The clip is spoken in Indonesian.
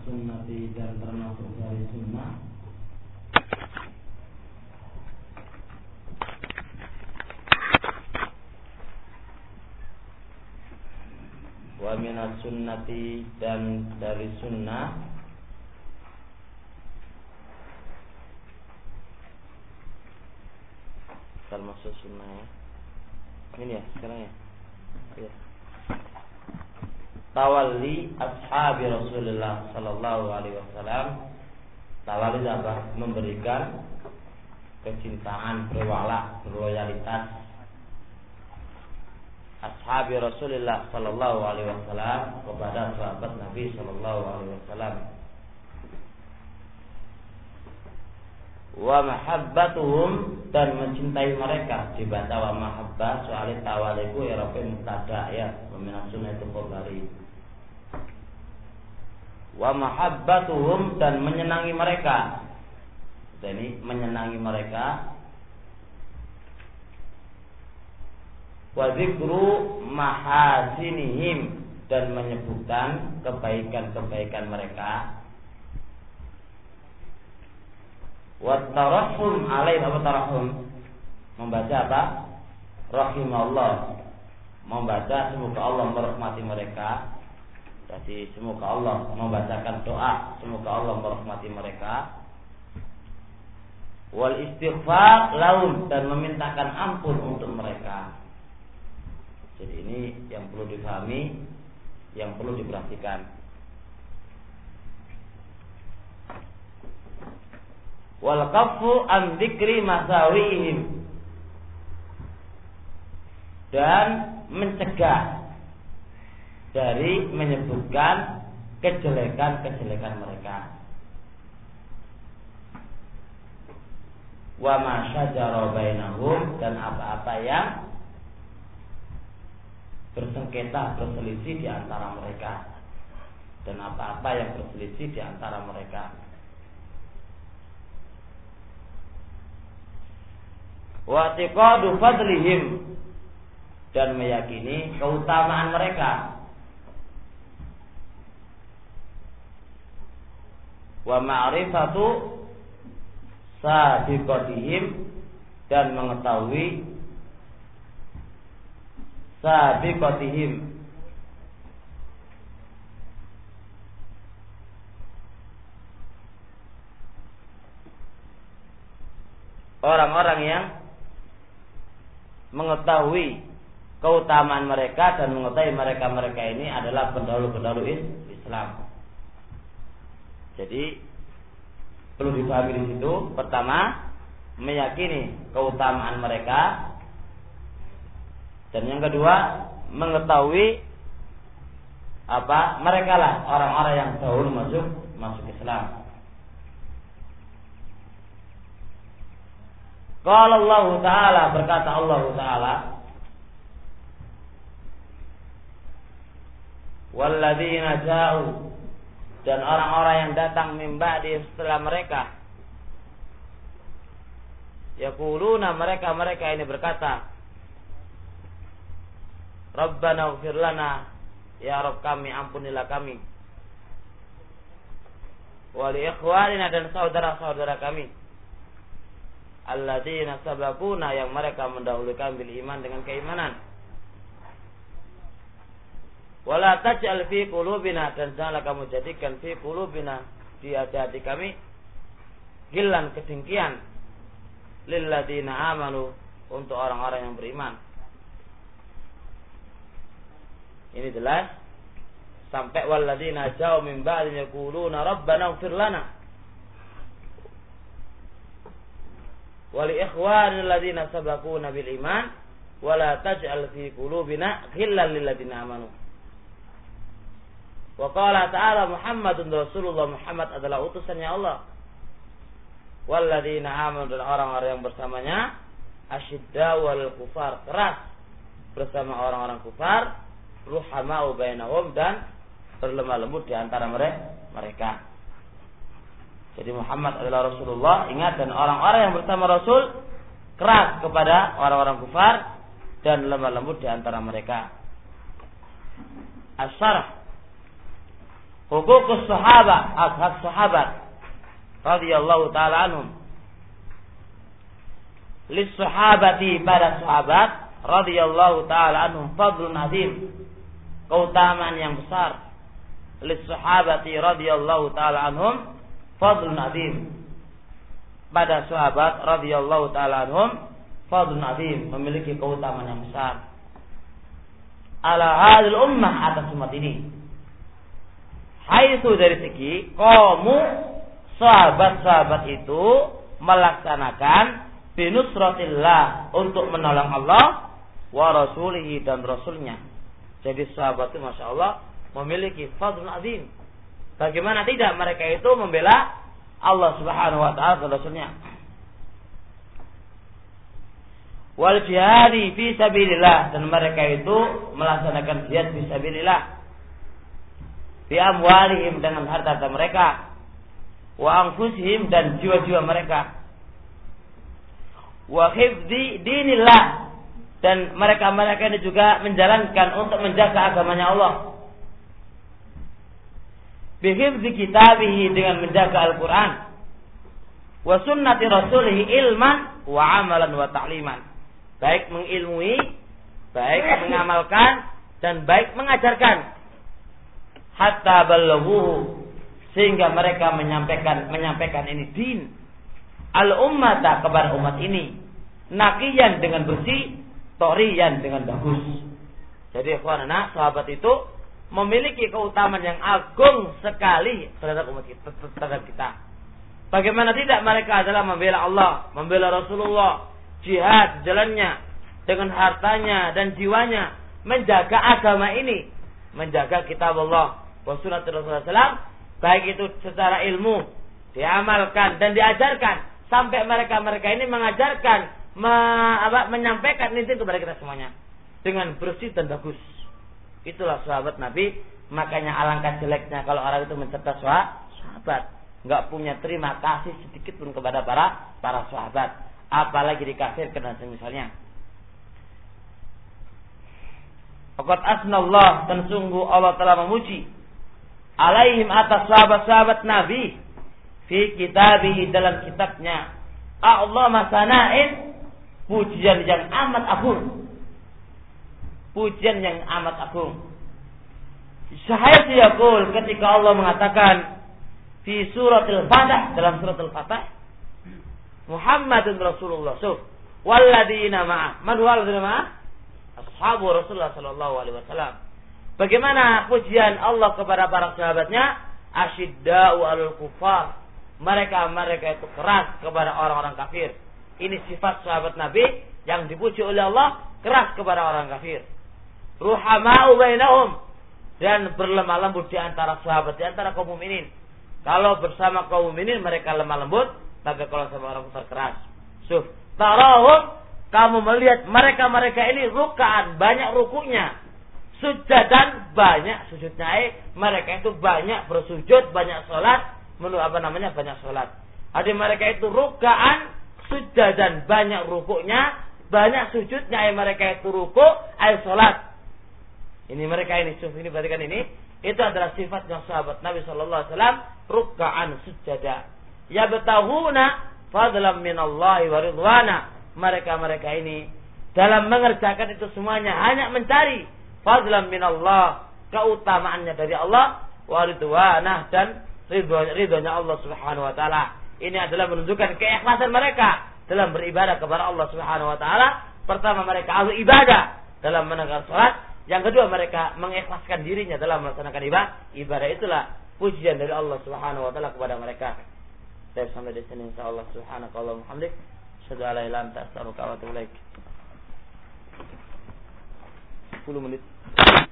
sunnati dan termasuk dari sunnah. Wa minas sunnati dan dari sunnah. Termasuk sunnah ya. Ini ya sekarang ya. Ya. Tawalli ashabi Rasulullah sallallahu alaihi wasallam. Tawalli apa? Memberikan kecintaan, berwala, berloyalitas ashabi Rasulullah sallallahu alaihi wasallam kepada sahabat Nabi sallallahu alaihi wasallam. Wa mahabbatuhum dan mencintai mereka, dibaca wa mahabbah soalnya tawaliku ya rafi mubtada ya, minas sunnah itu khabari. Wa mahabbatuhum dan menyenangi mereka. Jadi menyenangi mereka. Wa dzikru mahasinihim dan menyebutkan kebaikan-kebaikan mereka. Wa tarahhum alaihim, apa tarahhum? Membaca apa? Rahimallah. Membaca semoga Allah merahmati mereka. Jadi semoga Allah membacakan doa semoga Allah merahmati mereka. Wal istighfar lahum dan memintakan ampun untuk mereka. Jadi ini yang perlu difahami, yang perlu diperhatikan. Wal kaffu an dzikri masawihim dan mencegah dari menyebutkan kejelekan-kejelekan mereka. Wa ma syajara bainahum dan apa-apa yang bersengketa, berselisih di antara mereka, dan apa-apa yang berselisih di antara mereka. Wa i'tiqadu fadlihim dan meyakini keutamaan mereka. Wa ma'rifatu sabiqatihim dan mengetahui sabiqatihim orang-orang yang mengetahui keutamaan mereka dan mengetahui mereka-mereka ini adalah pendahulu-pendahulu Islam. Jadi perlu dipahami di situ. Pertama, meyakini keutamaan mereka, dan yang kedua, mengetahui apa mereka lah orang-orang yang dahulu masuk Islam. Qala Allah Ta'ala, berkata Allah Ta'ala, walladzina ja'u dan orang-orang yang datang min ba'di setelah mereka, yaquluna mereka ini berkata, Rabbana ighfir lana, ya Rabb kami ampunilah kami, wa li ikhwanina dan saudara-saudara kami, alladzina sabaquna yang mereka mendahului kami bil iman dengan keimanan. Wala taj'al fi qulubina dan janganlah kamu jadikan fi qulubina di hati kami ghillan kedengkian lil ladzina amanu untuk orang-orang yang beriman. Ini jelas sampai walladzina ja'u min ba'di yaquluna rabbana ighfir lana wa li ikhwanil ladzina sabaquna bil iman wala taj'al fi qulubina ghillan lil ladzina amanu. Wa qala ta'ala Muhammadun Rasulullah, Muhammad adalah utusannya Allah. Walladzina amanu dan orang-orang yang bersamanya asyidda wal kufar, keras bersama orang-orang kufar, ruhamau bainahum dan berlemah lembut di antara mereka. Jadi Muhammad adalah Rasulullah, ingat, dan orang-orang yang bersama Rasul keras kepada orang-orang kufar dan lemah lembut di antara mereka. As-Syarh huququs sahabat, hak sahabat radhiyallahu taala anhum. Lis sahabati, pada sahabat radhiyallahu taala anhum fadlun azim, keutamaan yang besar. Lis sahabati radhiyallahu taala anhum fadlun azim, pada sahabat radhiyallahu taala anhum fadlun azim, memiliki keutamaan yang besar. Ala hadil ummah, atas umat ini. Haitsu, dari segi kaum sahabat-sahabat itu melaksanakan binusratillah, untuk menolong Allah wa rasulihi, dan rasulnya. Jadi sahabat itu Masya Allah memiliki fadlun azim. Bagaimana tidak mereka itu membela Allah Subhanahu wa taala dan rasulnya. Wal jihadi fi sabilillah, dan mereka itu melaksanakan jihad fi sabilillah, fi amwalihim, dengan harta mereka, wa anfusihim, dan jiwa-jiwa mereka, wa hifdzi dinillah, dan mereka ini juga menjalankan untuk menjaga agamanya Allah, bi hifdzi kitabihi, dengan menjaga Al-Qur'an, wa sunnati rasulih ilman wa amalan wa ta'liman, baik mengilmui, baik mengamalkan, dan baik mengajarkan, hatta balaghuhu, sehingga mereka menyampaikan ini din al-ummata, kepada umat ini, naqiyan, dengan bersih, toriyan, dengan bagus. Jadi ikhwanana, sahabat itu memiliki keutamaan yang agung sekali terhadap umat kita, terhadap kita. Bagaimana tidak, mereka adalah membela Allah, membela Rasulullah, jihad jalannya dengan hartanya dan jiwanya, menjaga agama ini, menjaga kitab Allah wa sunnah Rasulullah SAW, baik itu secara ilmu diamalkan dan diajarkan, sampai mereka ini mengajarkan, menyampaikan ini kepada kita semuanya dengan bersih dan bagus. Itulah sahabat Nabi. Makanya alangkah jeleknya kalau orang itu mencerca sahabat, nggak punya terima kasih sedikit pun kepada para sahabat, apalagi dikafirkan dan semisalnya. Faqad asnallah, dan sungguh Allah telah memuji alaihim, atas sahabat-sahabat Nabi, fi kitabihi, dalam kitabnya, a'zama sana'in, pujian yang amat agung, pujian yang amat agung. Syahid yaqul, ketika Allah mengatakan fi suratul Fatah, dalam suratul Fatah, Muhammadun Rasulullah, walladzina ma'ah, man huwa alladzina ma'ah, ashabu Rasulullah sallallahu alaihi wasallam. Bagaimana pujian Allah kepada para sahabatnya? Asyidda'u 'alal kufar, mereka itu keras kepada orang-orang kafir. Ini sifat sahabat Nabi yang dipuji oleh Allah, keras kepada orang kafir. Ruhama'u bainahum, dan berlemah lembut di antara sahabat, di antara kaum mukminin. Kalau bersama kaum mukminin mereka lemah lembut, tapi kalau sama orang kafir keras. Tarahum, kamu melihat mereka ini rukaan, banyak rukunya, sujadan, banyak sujudnya. Mereka itu banyak bersujud, banyak sholat, banyak sholat. Ada mereka itu rukaan, sujadan, banyak rukunya, banyak sujudnya. Mereka itu ruku, sholat. Ini mereka ini, ini perhatikan ini, itu adalah sifatnya sahabat Nabi Sallallahu Alaihi Wasallam, rukaan, sujada. Ya betahuna fadlam minallahi wa ridwana. Mereka ini dalam mengerjakan itu semuanya hanya mencari fadlam minallah, keutamaannya dari Allah, wa ridwana, dan ridhonya Allah Subhanahu wa taala. Ini adalah menunjukkan keikhlasan mereka dalam beribadah kepada Allah Subhanahu wa taala. Pertama, mereka ahli ibadah dalam menegakkan salat. Yang kedua, mereka mengikhlaskan dirinya dalam melaksanakan ibadah. Itulah pujian dari Allah Subhanahu wa taala kepada mereka. Saya sampai di sini, insyaallah. Subhanakallahumma wa bihamdik, asyhadu an la ilaha illa anta, astaghfiruka wa atubu ilaik. 10 menit.